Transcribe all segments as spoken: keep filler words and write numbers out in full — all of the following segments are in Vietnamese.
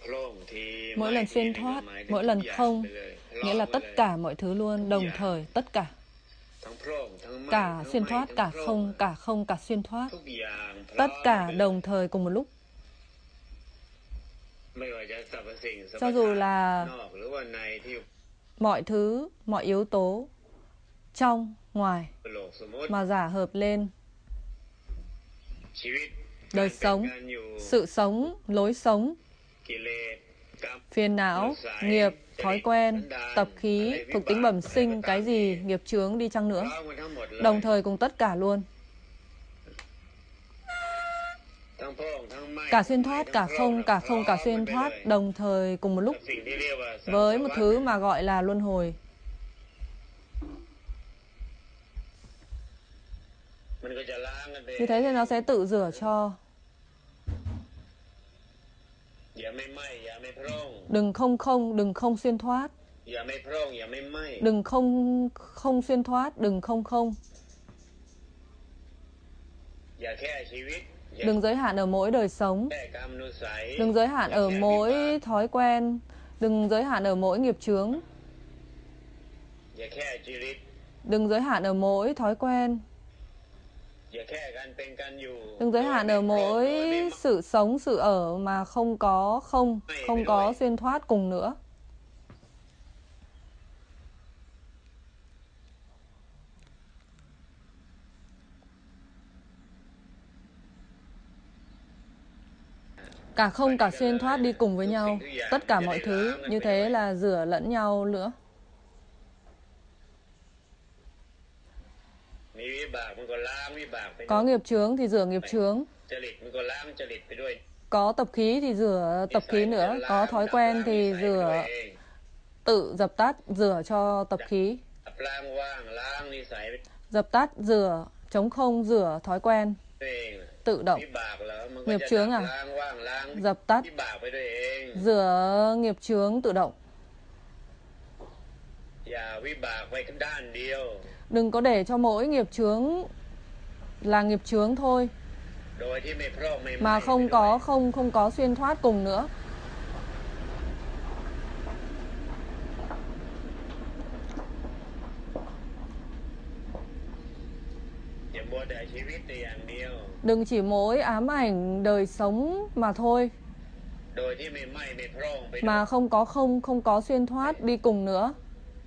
Mỗi lần xuyên thoát, mỗi lần không, nghĩa là tất cả mọi thứ luôn, đồng thời, tất cả. Cả xuyên thoát, cả không, cả không, cả xuyên thoát. Tất cả đồng thời cùng một lúc. Cho dù là mọi thứ, mọi yếu tố trong, ngoài mà giả hợp lên, đời sống, sự sống, lối sống, phiền não, nghiệp, thói quen, tập khí, thuộc tính bẩm sinh, cái gì, nghiệp chướng đi chăng nữa, đồng thời cùng tất cả luôn. Cả xuyên thoát, cả không, cả không, cả xuyên thoát, đồng thời cùng một lúc, với một thứ mà gọi là luân hồi. Như thế thì nó sẽ tự rửa cho. Đừng không không, đừng không xuyên thoát. Đừng không không xuyên thoát, đừng không không. Đừng giới hạn ở mỗi đời sống. Đừng giới hạn ở mỗi thói quen. Đừng giới hạn ở mỗi nghiệp chướng. Đừng giới hạn ở mỗi thói quen. Đừng giới hạn ở mỗi sự sống, sự ở mà không có không, không có xuyên thoát cùng nữa. Cả không, cả xuyên thoát đi cùng với nhau. Tất cả mọi thứ như thế là rửa lẫn nhau nữa. Có nghiệp chướng thì rửa nghiệp chướng. Có tập khí thì rửa tập khí nữa. Có thói quen thì rửa, tự dập tắt, rửa cho tập khí. Dập tắt, rửa, trống không, rửa thói quen. Tự động. Nghiệp chướng à? Dập tắt, rửa nghiệp chướng tự động. Đừng có để cho mỗi nghiệp chướng là nghiệp chướng thôi, mà không có không không có xuyên thoát cùng nữa. Đừng chỉ mỗi ám ảnh đời sống mà thôi, mà không có không không có xuyên thoát đi cùng nữa.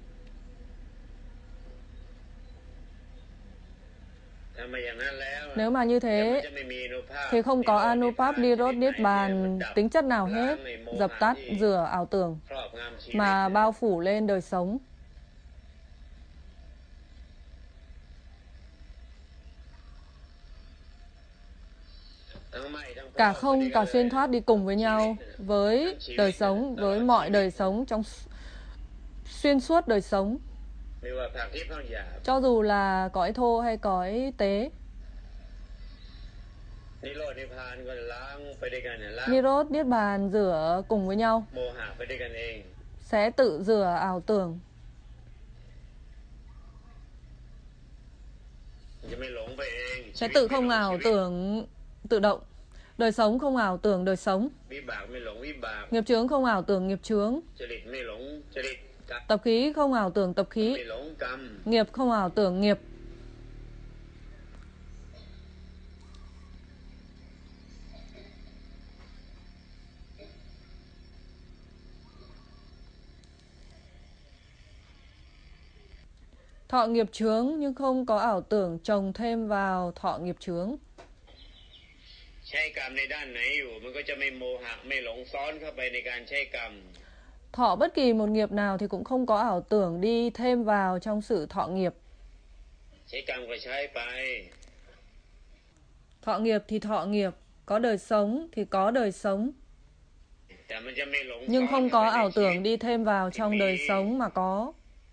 Nếu mà như thế thì không có Anupap Nirodh Niết Bàn tính chất nào hết, dập tắt, rửa ảo tưởng mà bao phủ lên đời sống. Cả không, cả xuyên thoát đi cùng với nhau, với đời sống, với mọi đời sống, trong xuyên suốt đời sống. Cho dù là cõi thô hay cõi tế. Nirodh, Niết Bàn rửa cùng với nhau, sẽ tự rửa ảo tưởng. Sẽ tự không ảo tưởng tự động. Đời sống không ảo tưởng đời sống. Nghiệp chướng không ảo tưởng nghiệp chướng. Tập khí không ảo tưởng tập khí. Nghiệp không ảo tưởng nghiệp. Thọ nghiệp chướng nhưng không có ảo tưởng chồng thêm vào thọ nghiệp chướng. Thọ bất kỳ một nghiệp nào thì cũng không có ảo tưởng đi thêm vào trong sự thọ nghiệp. Thọ nghiệp thì thọ nghiệp, có đời sống thì có đời sống, nhưng không có ảo tưởng đi thêm vào trong đời sống mà có.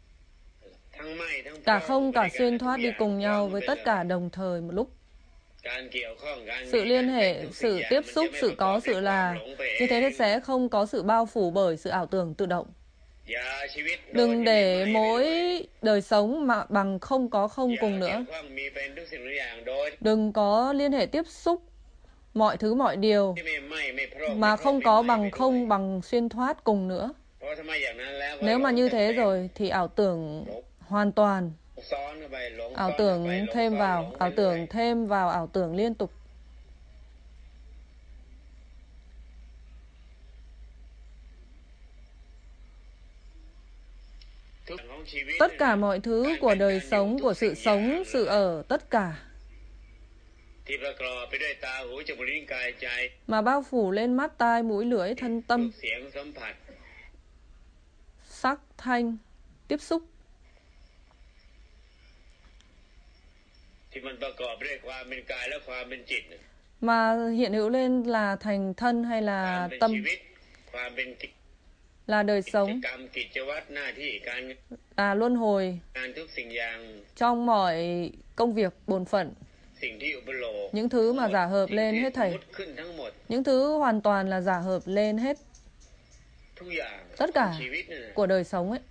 Cả không, cả xuyên thoát đi cùng nhau với tất cả đồng thời một lúc. Sự liên hệ, sự tiếp xúc, sự có, sự là, như thế thì sẽ không có sự bao phủ bởi sự ảo tưởng tự động. Đừng để mỗi đời sống mà bằng không có không cùng nữa. Đừng có liên hệ tiếp xúc mọi thứ mọi điều mà không có bằng không bằng xuyên thoát cùng nữa. Nếu mà như thế rồi thì ảo tưởng hoàn toàn, ảo tưởng thêm vào, ảo tưởng thêm vào, ảo tưởng liên tục. Tất cả mọi thứ của đời sống, của sự sống, sự ở, tất cả mà bao phủ lên mắt, tai, mũi, lưỡi, thân, tâm, sắc, thanh, tiếp xúc, mà hiện hữu lên là thành thân hay là tâm, là đời sống, là luân hồi trong mọi công việc bổn phận. Những thứ mà giả hợp lên hết thảy, những thứ hoàn toàn là giả hợp lên hết, tất cả của đời sống ấy,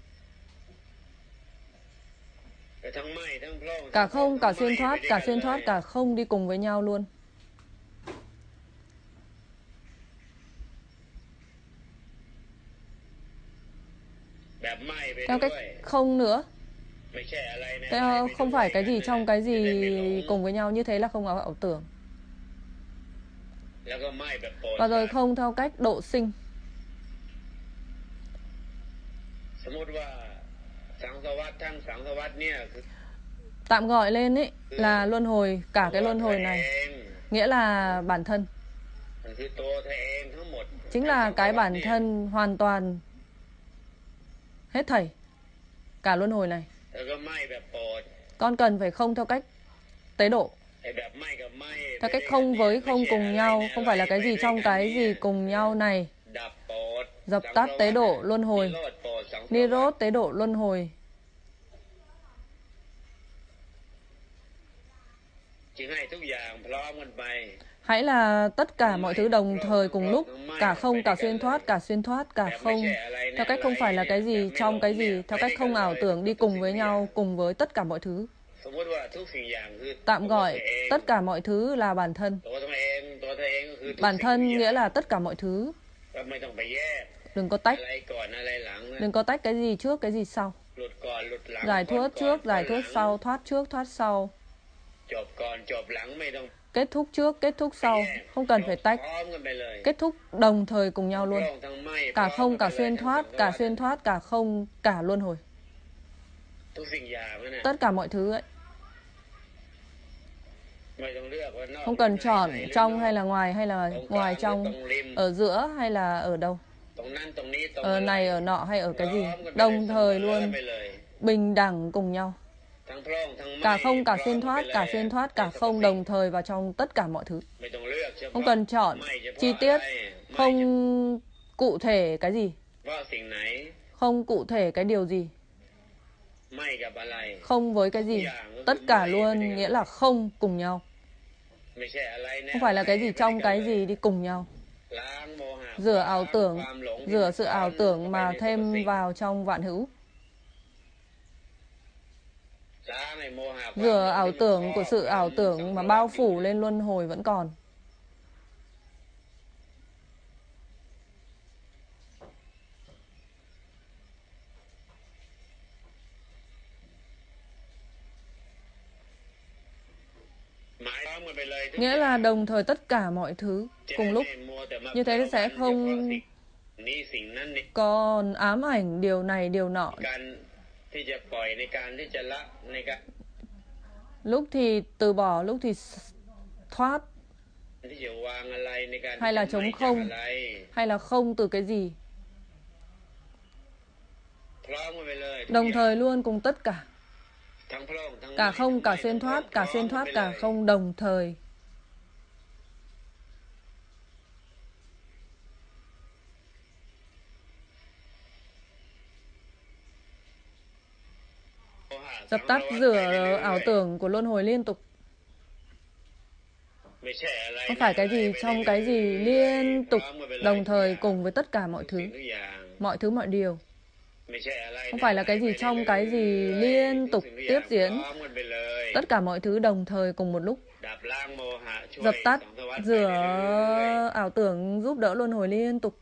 cả không, cả xuyên thoát, cả xuyên thoát, cả không đi cùng với nhau luôn. Theo cách không nữa, theo không phải cái gì trong cái gì cùng với nhau, như thế là không có ảo tưởng. Và rồi không theo cách độ sinh. Tạm gọi lên ấy là luân hồi, cả cái luân hồi này, nghĩa là bản thân, chính là cái bản thân hoàn toàn hết thảy, cả luân hồi này. Con cần phải không theo cách tế độ. Theo cách không với không cùng nhau, không phải là cái gì trong cái gì cùng nhau này. Dập tắt tế độ luân hồi, Nirod tế độ luân hồi. Hãy là tất cả mọi thứ đồng thời cùng lúc, cả không, cả xuyên thoát, cả xuyên thoát, cả không. Theo cách không phải là cái gì trong cái gì, theo cách không ảo tưởng đi cùng với nhau, cùng với tất cả mọi thứ. Tạm gọi tất cả mọi thứ là bản thân. Bản thân nghĩa là tất cả mọi thứ. Đừng có tách. Đừng có tách cái gì trước, cái gì sau. Giải thoát trước, giải thoát sau, thoát trước, thoát sau. Kết thúc trước, kết thúc sau, không cần phải tách. Kết thúc đồng thời cùng nhau luôn. Cả không, cả xuyên thoát, cả xuyên thoát, cả không, cả luân hồi. Tất cả mọi thứ ấy. Không cần chọn trong hay là ngoài, hay là ngoài trong, ở giữa hay là ở đâu, ở này, ở nọ hay ở cái gì. Đồng thời luôn, bình đẳng cùng nhau. Cả không, cả xuyên thoát, cả xuyên thoát, cả không đồng thời vào trong tất cả mọi thứ. Không cần chọn chi tiết, không cụ thể cái gì, không cụ thể cái điều gì, không với cái gì. Tất cả luôn nghĩa là không cùng nhau. Không phải là cái gì trong cái gì đi cùng nhau. Rửa ảo tưởng, rửa sự ảo tưởng mà thêm vào trong vạn hữu. Rửa ảo tưởng của sự ảo tưởng mà bao phủ lên luân hồi vẫn còn. Nghĩa là đồng thời tất cả mọi thứ cùng lúc. Như thế sẽ không còn ám ảnh điều này điều nọ. Lúc thì từ bỏ, lúc thì thoát, hay là trống không, hay là không từ cái gì. Đồng thời luôn cùng tất cả. Cả không, cả xuyên thoát, cả xuyên thoát, cả không đồng thời. Dập tắt, rửa ảo tưởng của luân hồi liên tục. Không phải cái gì trong cái gì liên tục đồng thời cùng với tất cả mọi thứ. Mọi thứ mọi điều. Không phải là cái gì trong cái gì liên tục tiếp diễn. tất cả mọi thứ đồng thời cùng một lúc. Dập tắt, rửa ảo tưởng, giúp đỡ luân hồi liên tục.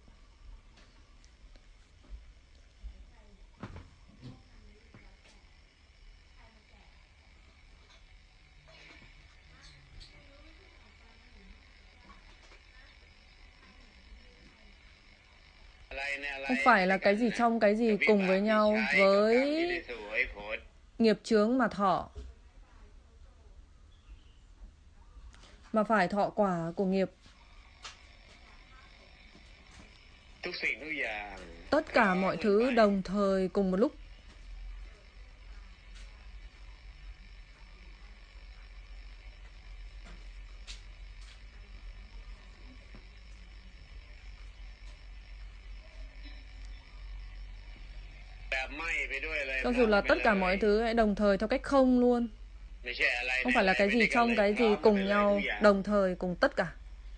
Không phải là cái gì trong cái gì cùng với nhau với nghiệp chướng mà thọ, mà phải thọ quả của nghiệp. Tất cả mọi thứ đồng thời cùng một lúc. Cho dù là tất cả mọi thứ hãy đồng thời theo cách không luôn. Không phải là cái gì trong cái gì cùng nhau, đồng thời cùng tất cả.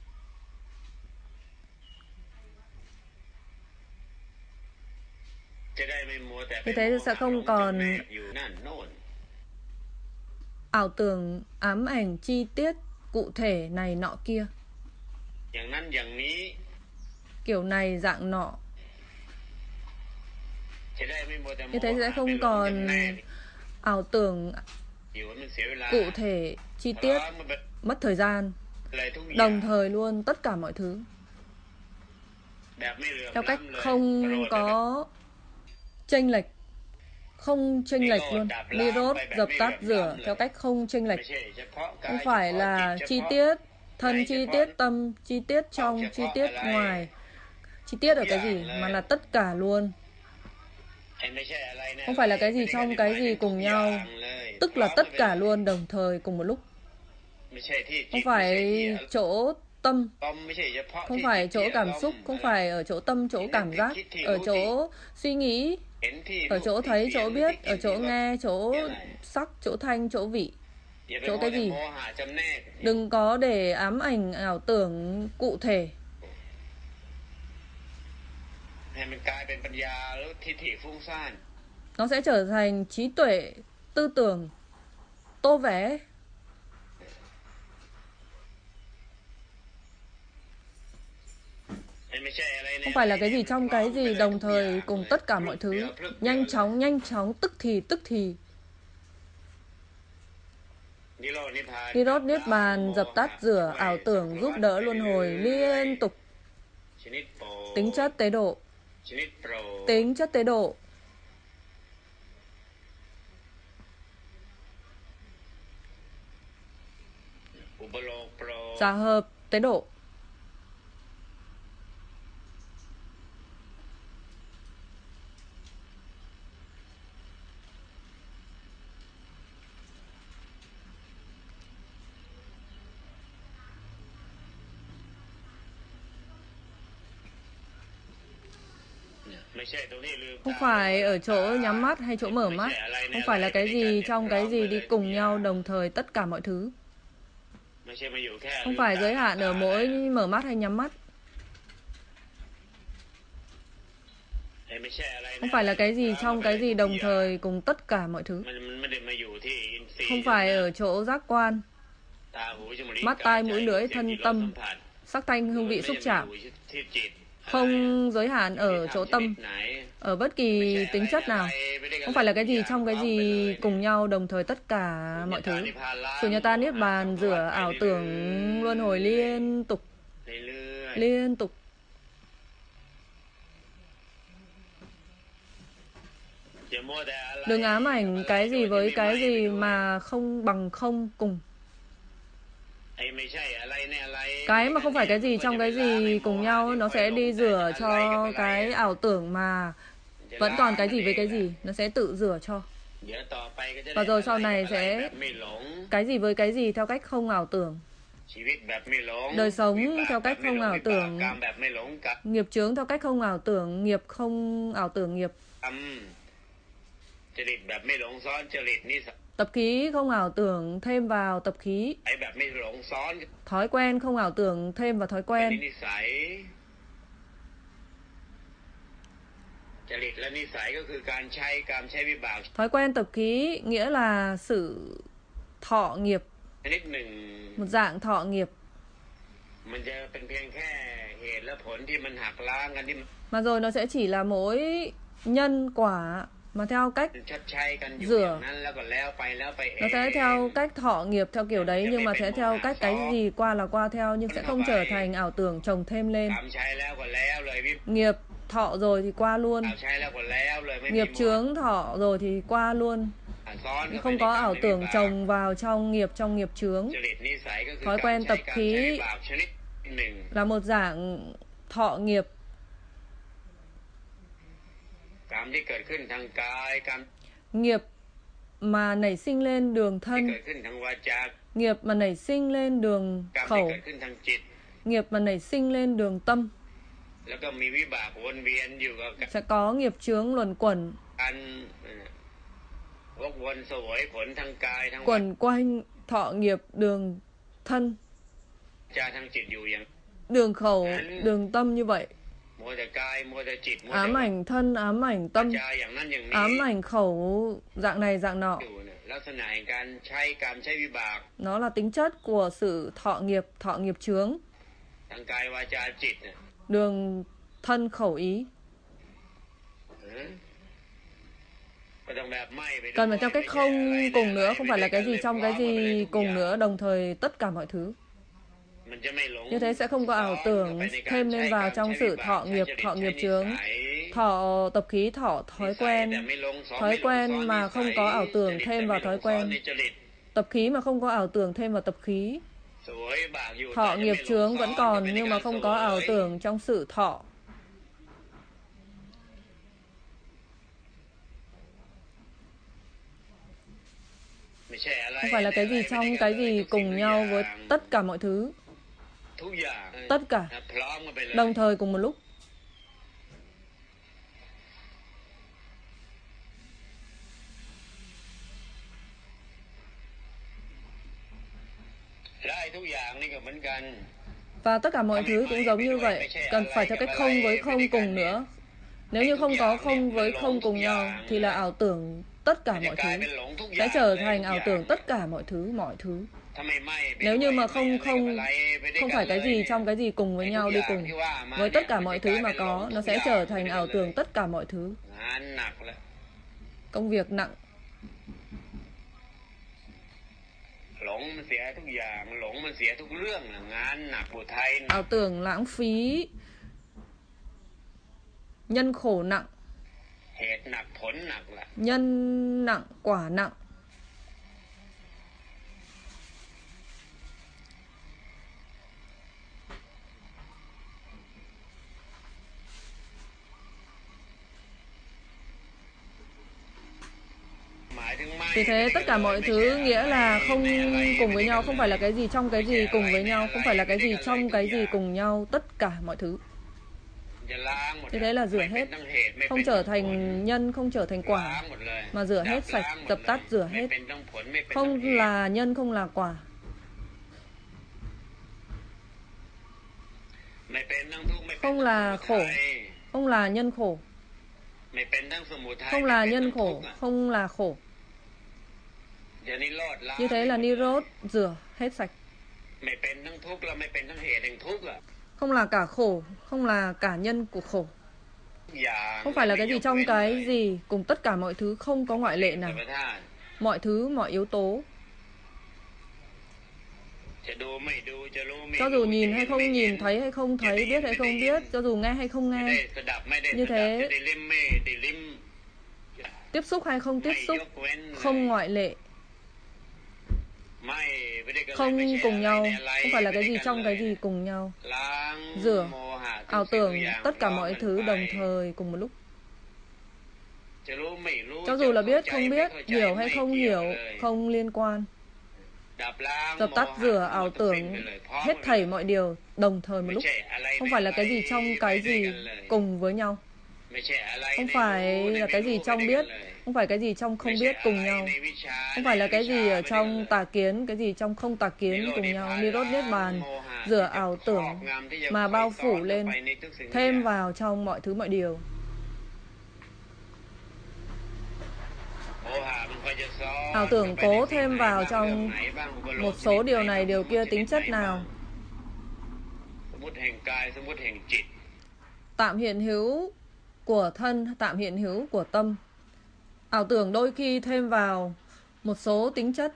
Như thế sẽ không còn ảo tưởng, ám ảnh, chi tiết, cụ thể này nọ kia, kiểu này dạng nọ. Như thế sẽ không còn ảo tưởng, cụ thể, chi tiết, mất thời gian, đồng thời luôn tất cả mọi thứ. Theo cách không có chênh lệch, không chênh lệch luôn. Nirodh, dập tắt, rửa theo cách không chênh lệch. Không phải là chi tiết thân, chi tiết tâm, chi tiết trong, chi tiết ngoài, chi tiết ở cái gì, mà là tất cả luôn. Không phải là cái gì trong cái gì cùng nhau, tức là tất cả luôn đồng thời cùng một lúc. Không phải chỗ tâm, không phải chỗ cảm xúc, không phải ở chỗ tâm, chỗ cảm giác, ở chỗ suy nghĩ, ở chỗ thấy, chỗ biết, ở chỗ nghe, chỗ sắc, chỗ thanh, chỗ vị, chỗ cái gì. Đừng có để ám ảnh, ảo tưởng cụ thể. Nó sẽ trở thành trí tuệ, tư tưởng, tô vẽ. Không phải là cái gì trong cái gì đồng thời cùng tất cả mọi thứ. Nhanh chóng, nhanh chóng, tức thì, tức thì. Nirodh Niết Bàn, dập tắt, rửa ảo tưởng, giúp đỡ luân hồi liên tục. Tính chất tế độ. Tính chất tế độ. Giả hợp tế độ. Không phải ở chỗ nhắm mắt hay chỗ mở mắt. Không phải là cái gì trong cái gì đi cùng nhau đồng thời tất cả mọi thứ. Không phải giới hạn ở mỗi mở mắt hay nhắm mắt. Không phải là cái gì trong cái gì đồng thời cùng tất cả mọi thứ. Không phải ở chỗ giác quan, mắt, tai, mũi, lưỡi, thân, tâm, sắc, thanh, hương vị, xúc chạm. Không giới hạn ở chỗ tâm, ở bất kỳ tính chất nào. Không phải là cái gì trong cái gì cùng nhau đồng thời tất cả mọi thứ. Sunyata Niết Bàn, rửa ảo tưởng luân hồi liên tục, liên tục. Đừng ám ảnh cái gì với cái gì mà không bằng không cùng. Cái mà không phải cái gì trong cái gì cùng nhau, nó sẽ đi rửa cho cái ảo tưởng mà vẫn còn cái gì với cái gì, nó sẽ tự rửa cho. Và rồi sau này sẽ cái gì với cái gì theo cách không ảo tưởng. Đời sống theo cách không ảo tưởng, nghiệp chướng theo cách không ảo tưởng, nghiệp không ảo tưởng nghiệp. Tập khí không ảo tưởng thêm vào tập khí. Thói quen không ảo tưởng thêm vào thói quen. Thói quen tập khí nghĩa là sự thọ thọ nghiệp, một dạng thọ nghiệp. Mà rồi nó sẽ chỉ là mỗi nhân quả mà theo cách rửa. Nó sẽ theo cách thọ nghiệp theo kiểu đấy, nhưng mà sẽ theo cách cái gì qua là qua theo, nhưng sẽ không trở thành ảo tưởng chồng thêm lên. Nghiệp thọ rồi thì qua luôn, nghiệp chướng thọ rồi thì qua luôn, không có ảo tưởng chồng vào trong nghiệp trong nghiệp chướng. Thói quen tập khí là một dạng thọ nghiệp. Nghiệp mà nảy sinh lên đường thân, nghiệp mà nảy sinh lên đường khẩu, nghiệp mà nảy sinh lên đường tâm, sẽ có nghiệp chướng luẩn quẩn, quẩn quanh thọ nghiệp đường thân, đường khẩu, đường tâm như vậy. Ám ảnh thân, ám ảnh tâm, ám ảnh khẩu, dạng này dạng nọ. Nó là tính chất của sự thọ nghiệp, thọ nghiệp chướng. Đường thân khẩu ý. Cần phải theo cách không cùng nữa, không phải là cái gì trong cái gì cùng nữa, đồng thời tất cả mọi thứ. Như thế sẽ không có ảo tưởng thêm lên vào trong sự thọ nghiệp, thọ nghiệp chướng. Thọ tập khí, thọ thói quen. Thói quen mà không có ảo tưởng thêm vào thói quen. Tập khí mà không có ảo tưởng thêm vào tập khí. Thọ nghiệp chướng vẫn còn nhưng mà không có ảo tưởng trong sự thọ. Không phải là cái gì trong cái gì cùng nhau với tất cả mọi thứ. Tất cả đồng thời cùng một lúc. Và tất cả mọi thứ cũng giống như vậy. Cần phải theo cách không với không cùng nữa. Nếu như không có không với không cùng nhau thì là ảo tưởng tất cả mọi thứ, sẽ trở thành ảo tưởng tất cả mọi thứ, mọi thứ. Nếu như mà không không không phải cái gì trong cái gì cùng với nhau đi cùng với tất cả mọi thứ mà có, nó sẽ trở thành ảo tưởng tất cả mọi thứ. Công việc nặng. Ảo tưởng lãng phí, nhân khổ nặng, nhân nặng, quả nặng. Vì thế tất cả mọi thứ nghĩa là không cùng với nhau, không phải là cái gì trong cái gì cùng với nhau, không phải là cái gì trong cái gì cùng nhau, tất cả mọi thứ. Như thế là rửa hết, không trở thành nhân, không trở thành quả, mà rửa hết sạch, dập tắt, rửa hết. Không là nhân, không là quả. Không là khổ, không là nhân khổ. Không là nhân khổ, không là khổ. Như thế là Nirod, rửa hết sạch. Không là cả khổ, không là cả nhân của khổ. Không phải là cái gì trong cái gì, cùng tất cả mọi thứ, không có ngoại lệ nào. Mọi thứ, mọi yếu tố. Cho dù nhìn hay không nhìn, thấy hay không thấy, biết hay không biết, cho dù nghe hay không nghe. Như thế, tiếp xúc hay không tiếp xúc, không ngoại lệ. Không cùng nhau, không phải là cái gì trong cái gì cùng nhau. Rửa, ảo tưởng tất cả mọi thứ đồng thời cùng một lúc. Cho dù là biết, không biết, hiểu hay không hiểu, không liên quan. Dập tắt, rửa, ảo tưởng hết thảy mọi điều đồng thời một lúc. Không phải là cái gì trong cái gì cùng với nhau. Không phải là cái gì trong biết, không phải cái gì trong không biết cùng nhau. Không phải là cái gì ở trong tà kiến, cái gì trong không tà kiến cùng nhau. Nirod Niết Bàn, rửa ảo tưởng mà bao phủ lên, thêm vào trong mọi thứ mọi điều. Ảo tưởng cố thêm vào trong một số điều này điều kia tính chất nào. Tạm hiện hữu của thân, tạm hiện hữu của tâm. Ảo tưởng đôi khi thêm vào một số tính chất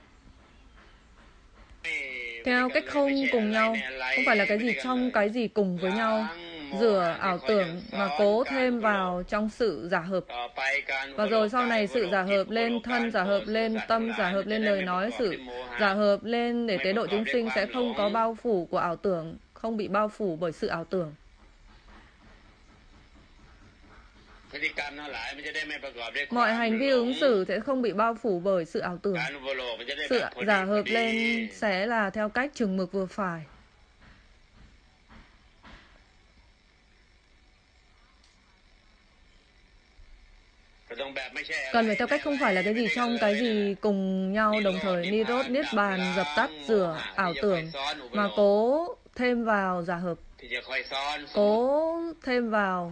theo cách không cùng nhau, không phải là cái gì trong cái gì cùng với nhau. Rửa ảo tưởng mà cố thêm vào trong sự giả hợp. Và rồi sau này sự giả hợp lên thân, giả hợp lên tâm, giả hợp lên lời nói, sự giả hợp lên để tế độ chúng sinh sẽ không có bao phủ của ảo tưởng, không bị bao phủ bởi sự ảo tưởng. Mọi hành vi ứng xử sẽ không bị bao phủ bởi sự ảo tưởng. Sự giả hợp lên sẽ là theo cách chừng mực vừa phải. Cần phải theo cách không phải là cái gì trong cái gì cùng nhau đồng thời. Nirod, Niết Bàn, dập tắt, rửa, ảo tưởng mà cố thêm vào giả hợp. Cố thêm vào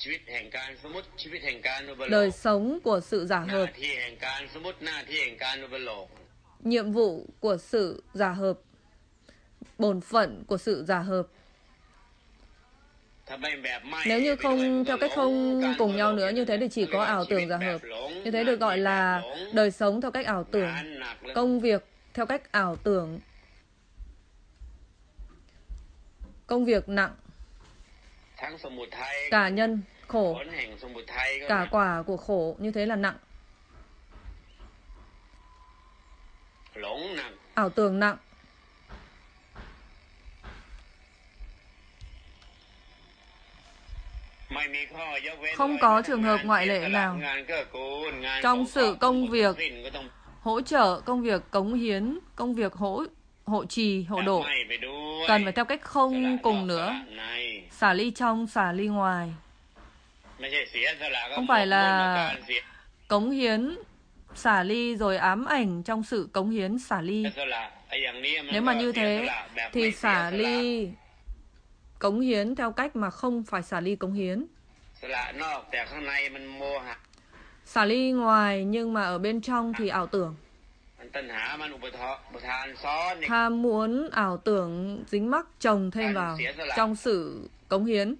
đời sống của sự giả hợp, nhiệm vụ của sự giả hợp, bổn phận của sự giả hợp. Nếu như không theo cách không cùng nhau nữa, như thế thì chỉ có ảo tưởng giả hợp. Như thế được gọi là đời sống theo cách ảo tưởng, công việc theo cách ảo tưởng, công việc nặng, cả nhân khổ, cả quả của khổ, như thế là nặng. Ảo tưởng nặng. Không có trường hợp ngoại lệ nào. Trong sự công việc, hỗ trợ, công việc cống hiến, công việc hỗ hộ trì, hộ độ, cần phải theo cách không cùng nữa. Xả ly trong, xả ly ngoài. Không phải là cống hiến, xả ly rồi ám ảnh trong sự cống hiến, xả ly. Nếu mà như thế thì xả ly cống hiến theo cách mà không phải xả ly cống hiến. Xả ly ngoài nhưng mà ở bên trong thì ảo tưởng. Tham muốn ảo tưởng dính mắc chồng thêm vào trong sự cống hiến.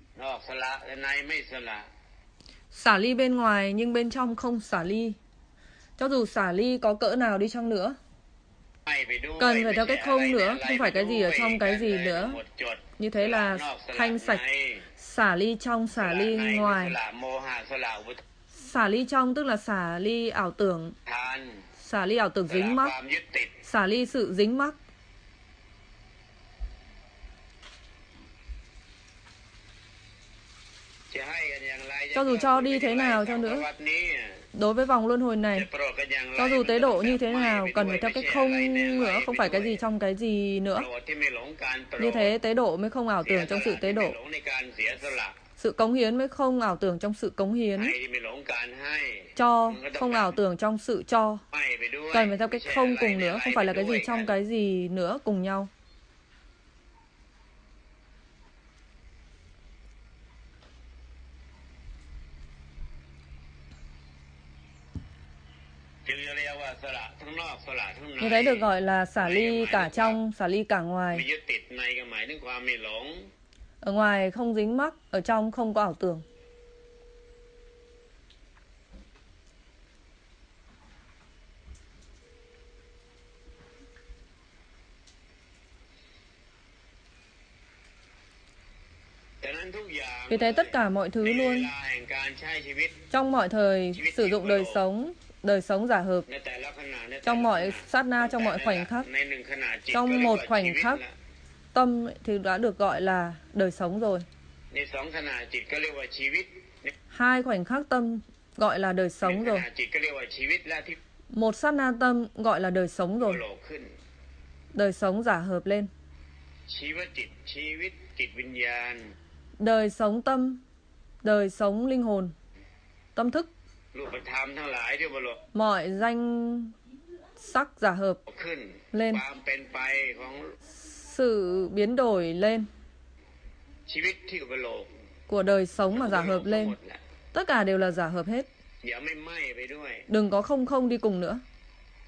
Xả ly bên ngoài nhưng bên trong không xả ly. Cho dù xả ly có cỡ nào đi chăng nữa, cần phải theo cách không nữa, không phải cái gì ở trong cái gì nữa. Như thế là thanh sạch. Xả ly trong, xả ly ngoài. Xả ly trong tức là xả ly ảo tưởng, xả ly ảo tưởng dính mắc, xả ly sự dính mắc. Cho dù cho đi thế nào cho nữa, đối với vòng luân hồi này, cho dù tế độ như thế nào, cần phải theo cách không nữa, không phải cái gì trong cái gì nữa. Như thế tế độ mới không ảo tưởng trong sự tế độ. Sự cống hiến mới không ảo tưởng trong sự cống hiến. Cho, không ảo tưởng trong sự cho. Cần phải theo cách không cùng nữa, không phải là cái gì trong cái gì nữa cùng nhau. Như thế được gọi là xả ly cả trong, xả ly cả ngoài. Ở ngoài không dính mắc, ở trong không có ảo tưởng. Vì thế tất cả mọi thứ luôn, trong mọi thời sử dụng đời sống, đời sống giả hợp, trong mọi sát na, trong mọi khoảnh khắc, trong một khoảnh khắc, tâm thì đã được gọi là đời sống rồi. Hai khoảnh khắc tâm gọi là đời sống rồi. Một sát na tâm gọi là đời sống rồi. Đời sống giả hợp lên. Đời sống tâm, đời sống linh hồn, tâm thức. Mọi danh sắc giả hợp lên. Sự biến đổi lên của đời sống mà giả hợp lên. Tất cả đều là giả hợp hết. Đừng có không không đi cùng nữa.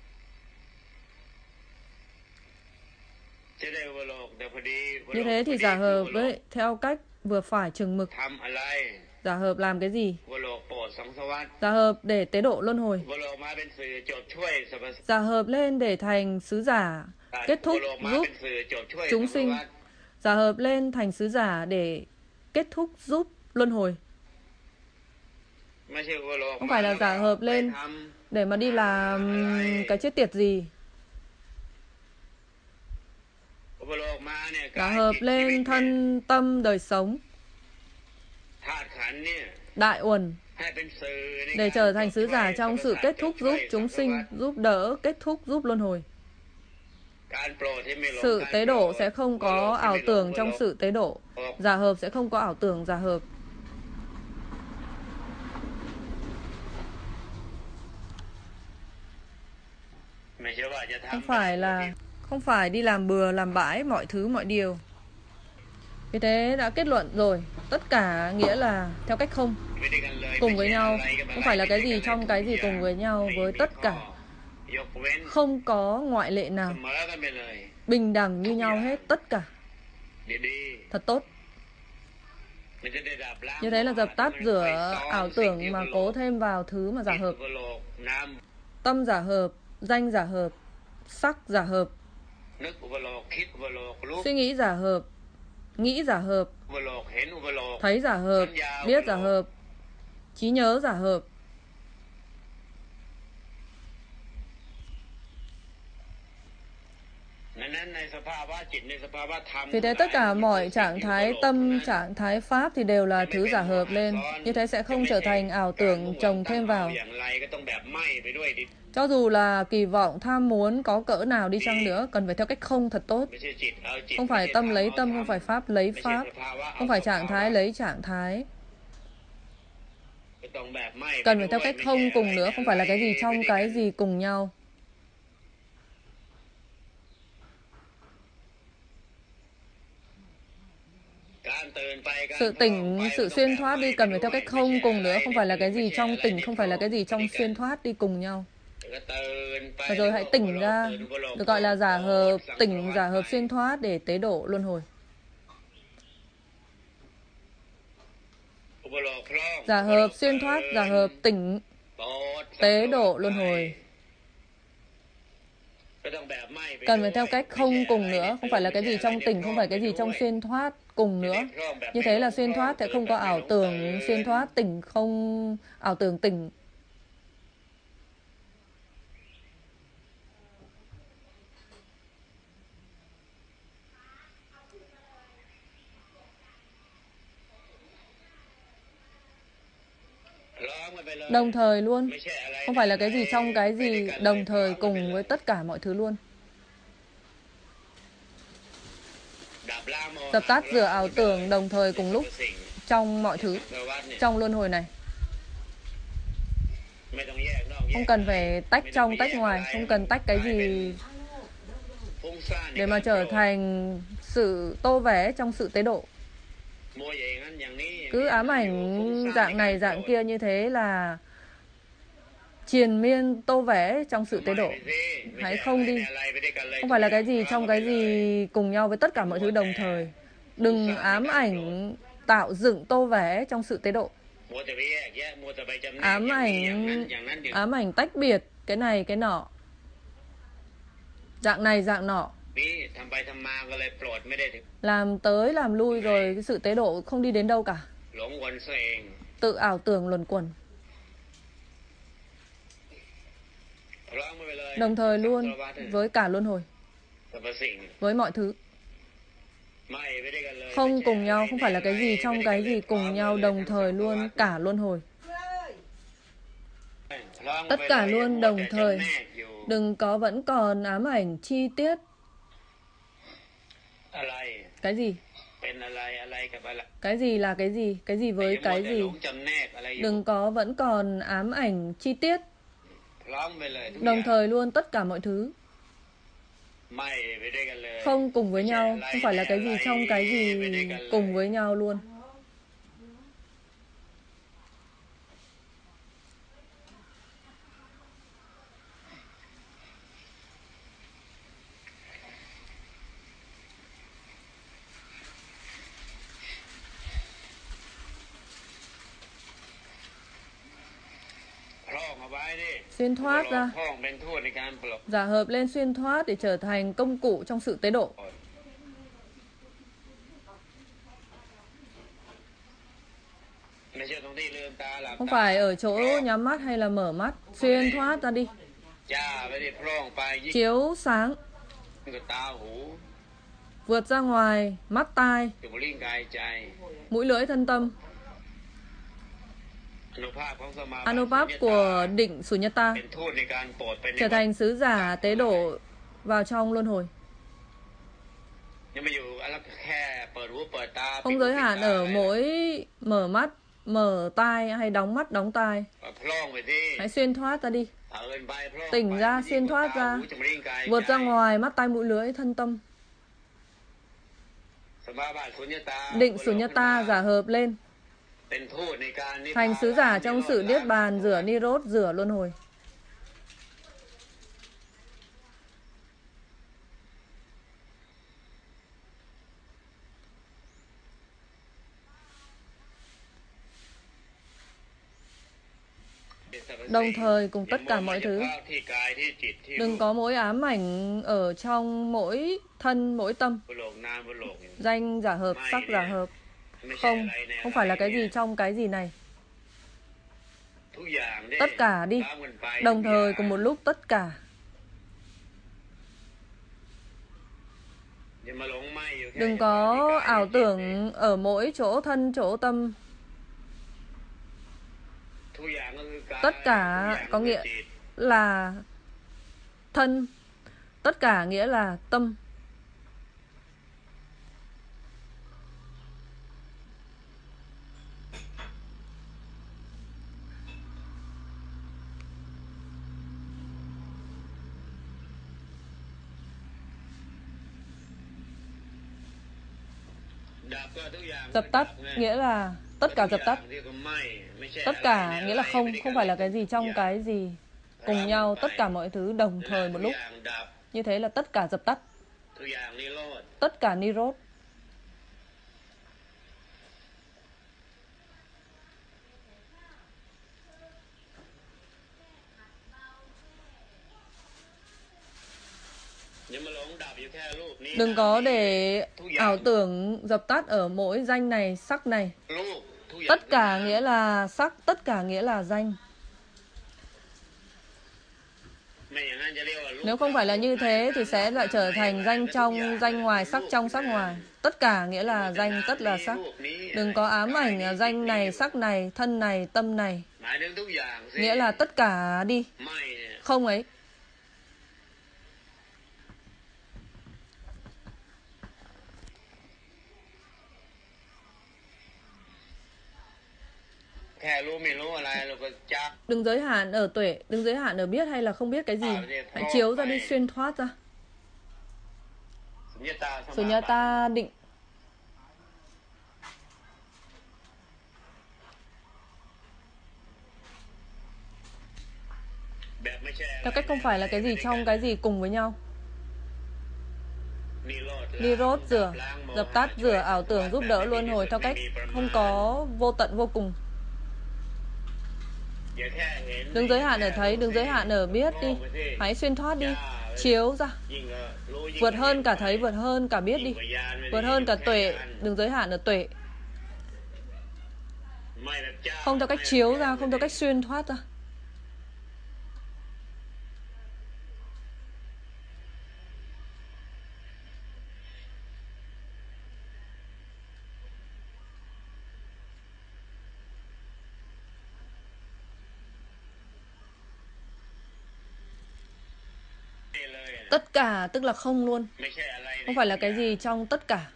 Như thế thì giả hợp với theo cách vừa phải chừng mực. Giả hợp làm cái gì? Giả hợp để tế độ luân hồi. Giả hợp lên để thành sứ giả kết thúc giúp chúng sinh. Giả hợp lên thành sứ giả để kết thúc giúp luân hồi. Không phải là giả hợp lên để mà đi làm cái chết tiệt gì. Giả hợp lên thân tâm đời sống đại uẩn để trở thành sứ giả trong sự kết thúc giúp chúng sinh, giúp đỡ kết thúc giúp luân hồi. Sự tế độ sẽ không có ảo tưởng trong sự tế độ. Giả hợp sẽ không có ảo tưởng giả hợp. Không phải là không phải đi làm bừa làm bãi mọi thứ mọi điều. Vì thế đã kết luận rồi, tất cả nghĩa là theo cách không, cùng với nhau. Không phải là cái gì trong cái gì cùng với nhau với tất cả. Không có ngoại lệ nào. Bình đẳng như nhau hết tất cả. Thật tốt. Như thế là dập tắt rửa ảo tưởng mà cố thêm vào thứ mà giả hợp. Tâm giả hợp, danh giả hợp, sắc giả hợp, suy nghĩ giả hợp, nghĩ giả hợp, thấy giả hợp, biết giả hợp, trí nhớ giả hợp. Vì thế tất cả mọi trạng thái tâm, trạng thái pháp thì đều là thứ giả hợp lên. Như thế sẽ không trở thành ảo tưởng chồng thêm vào. Cho dù là kỳ vọng, tham muốn có cỡ nào đi chăng nữa, cần phải theo cách không thật tốt. Không phải tâm lấy tâm, không phải pháp lấy pháp, không phải trạng thái lấy trạng thái. Cần phải theo cách không cùng nữa, không phải là cái gì trong cái gì cùng nhau. Sự tỉnh, sự xuyên thoát đi cần phải theo cách không cùng nữa, không phải là cái gì trong tỉnh, không phải là cái gì trong xuyên thoát đi cùng nhau. Và rồi hãy tỉnh ra, được gọi là giả hợp, tỉnh giả hợp xuyên thoát để tế độ luân hồi. Giả hợp xuyên thoát, giả hợp tỉnh, tế độ luân hồi. Cần phải theo cách không cùng nữa, không phải là cái gì trong tỉnh, không phải cái gì trong xuyên thoát cùng nữa. Như thế là xuyên thoát sẽ không có ảo tưởng xuyên thoát, tỉnh không ảo tưởng tỉnh. Đồng thời luôn, không phải là cái gì trong cái gì, đồng thời cùng với tất cả mọi thứ luôn. Dập tắt rửa ảo tưởng đồng thời cùng lúc trong mọi thứ, trong luân hồi này. Không cần phải tách trong tách ngoài, không cần tách cái gì để mà trở thành sự tô vẽ trong sự tế độ. Cứ ám ảnh dạng này dạng kia như thế là triền miên tô vẽ trong sự tế độ. Hãy không đi. Không phải là cái gì trong cái gì cùng nhau với tất cả mọi thứ đồng thời. Đừng ám ảnh tạo dựng tô vẽ trong sự tế độ. Ám ảnh ám ảnh tách biệt cái này cái nọ, dạng này dạng nọ, làm tới làm lui rồi cái sự tế độ không đi đến đâu cả. Tự ảo tưởng luẩn quẩn. Đồng thời luôn với cả luân hồi, với mọi thứ. Không cùng nhau, không phải là cái gì trong cái gì cùng nhau, đồng thời luôn cả luân hồi. Tất cả luôn đồng thời. Đừng có vẫn còn ám ảnh chi tiết. Cái gì? Cái gì là cái gì? Cái gì với cái gì? Đừng có vẫn còn ám ảnh chi tiết. Đồng thời luôn tất cả mọi thứ. Không cùng với nhau, không phải là cái gì trong cái gì cùng với nhau luôn. Xuyên thoát ra, giả hợp lên xuyên thoát để trở thành công cụ trong sự tế độ. Không phải ở chỗ nhắm mắt hay là mở mắt. Xuyên thoát ra đi. Chiếu sáng vượt ra ngoài mắt tai, mũi lưỡi thân tâm. Anupap của định Sunyata trở thành sứ giả tế độ vào trong luân hồi. Không giới hạn ở mỗi mở mắt, mở tai hay đóng mắt, đóng tai. Hãy xuyên thoát ra đi. Tỉnh ra, xuyên thoát ra, vượt ra ngoài mắt tai mũi lưỡi thân tâm. Định Sunyata giả hợp lên, thành sứ giả trong sự niết bàn, rửa Nirod, rửa luân hồi. Đồng thời cùng tất cả mọi thứ. Đừng có mối ám ảnh ở trong mỗi thân, mỗi tâm. Danh giả hợp, sắc giả hợp. Không, không phải là cái gì trong cái gì này. Tất cả đi. Đồng thời cùng một lúc tất cả. Đừng có ảo tưởng ở mỗi chỗ thân, chỗ tâm. Tất cả có nghĩa là thân, tất cả nghĩa là tâm. Dập tắt nghĩa là tất cả dập tắt. Tất cả nghĩa là không, không phải là cái gì trong cái gì. Cùng nhau, tất cả mọi thứ đồng thời một lúc. Như thế là tất cả dập tắt. Tất cả Nirod. Đừng có để ảo tưởng dập tắt ở mỗi danh này, sắc này. Tất cả nghĩa là sắc, tất cả nghĩa là danh. Nếu không phải là như thế thì sẽ lại trở thành danh trong, danh ngoài, sắc trong, sắc ngoài. Tất cả nghĩa là danh, tất là sắc. Đừng có ám ảnh danh này, sắc này, thân này, tâm này. Nghĩa là tất cả đi. Không ấy. Đừng giới hạn ở tuệ, đừng giới hạn ở biết hay là không biết cái gì. Hãy chiếu ra đi, xuyên thoát ra. Sunyata định. Theo cách không phải là cái gì trong cái gì cùng với nhau. Nirod rửa, dập tắt, rửa ảo tưởng, giúp đỡ luân hồi theo cách không có vô tận vô cùng. Đừng giới hạn ở thấy, đừng giới hạn ở biết đi. Hãy xuyên thoát đi, chiếu ra. Vượt hơn cả thấy, vượt hơn cả biết đi. Vượt hơn cả tuệ, đừng giới hạn ở tuệ. Không theo cách chiếu ra, không theo cách xuyên thoát ra. Tất cả tức là không luôn. Không phải là cái gì trong tất cả.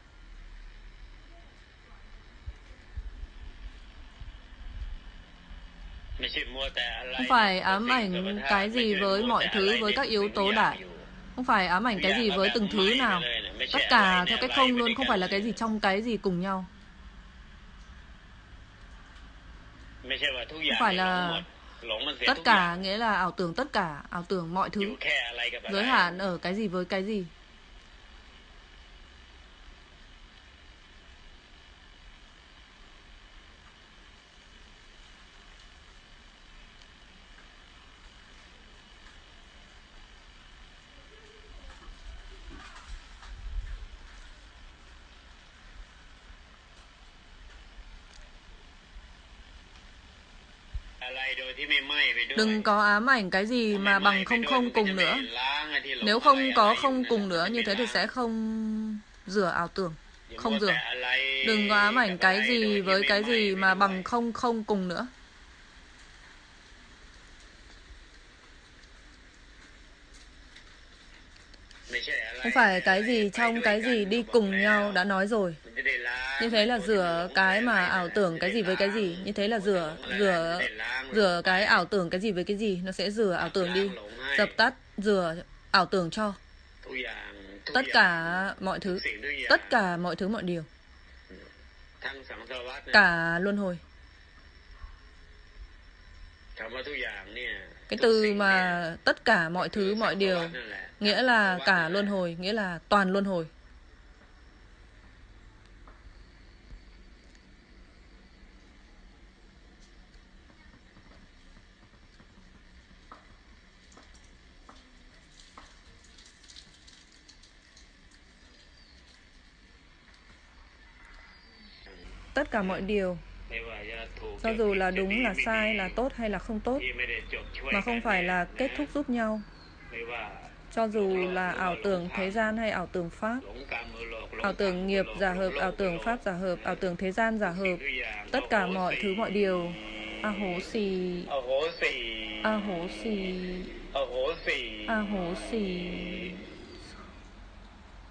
Không phải ám ảnh cái gì với mọi thứ, với các yếu tố đại. Không phải ám ảnh cái gì với từng thứ nào. Tất cả theo cách không luôn, không phải là cái gì trong cái gì cùng nhau. Không phải là tất cả nghĩa là ảo tưởng tất cả, ảo tưởng mọi thứ. Giới hạn ở cái gì với cái gì. Đừng có ám ảnh cái gì mà bằng không không cùng nữa. Nếu không có không cùng nữa, như thế thì sẽ không rửa ảo tưởng. Không rửa. Đừng có ám ảnh cái gì với cái gì mà bằng không không cùng nữa. Không phải cái gì trong cái gì đi cùng nhau, đã nói rồi. Như thế là rửa cái mà ảo tưởng cái gì với cái gì. Như thế là rửa rửa rửa cái ảo tưởng cái gì với cái gì. Nó sẽ rửa ảo tưởng đi. Dập tắt, rửa ảo tưởng cho. Tất cả mọi thứ. Tất cả mọi thứ mọi điều. Cả luân hồi. Cái từ mà tất cả mọi thứ mọi điều nghĩa là cả luân hồi, nghĩa là toàn luân hồi. Tất cả mọi điều, cho dù là đúng, là sai, là tốt hay là không tốt, mà không phải là kết thúc giúp nhau. Cho dù là ảo tưởng thế gian hay ảo tưởng pháp, ảo tưởng nghiệp giả hợp, ảo tưởng pháp giả hợp, ảo tưởng thế gian giả hợp, tất cả mọi thứ mọi điều, a hố xì, a hố xì, a hố xì.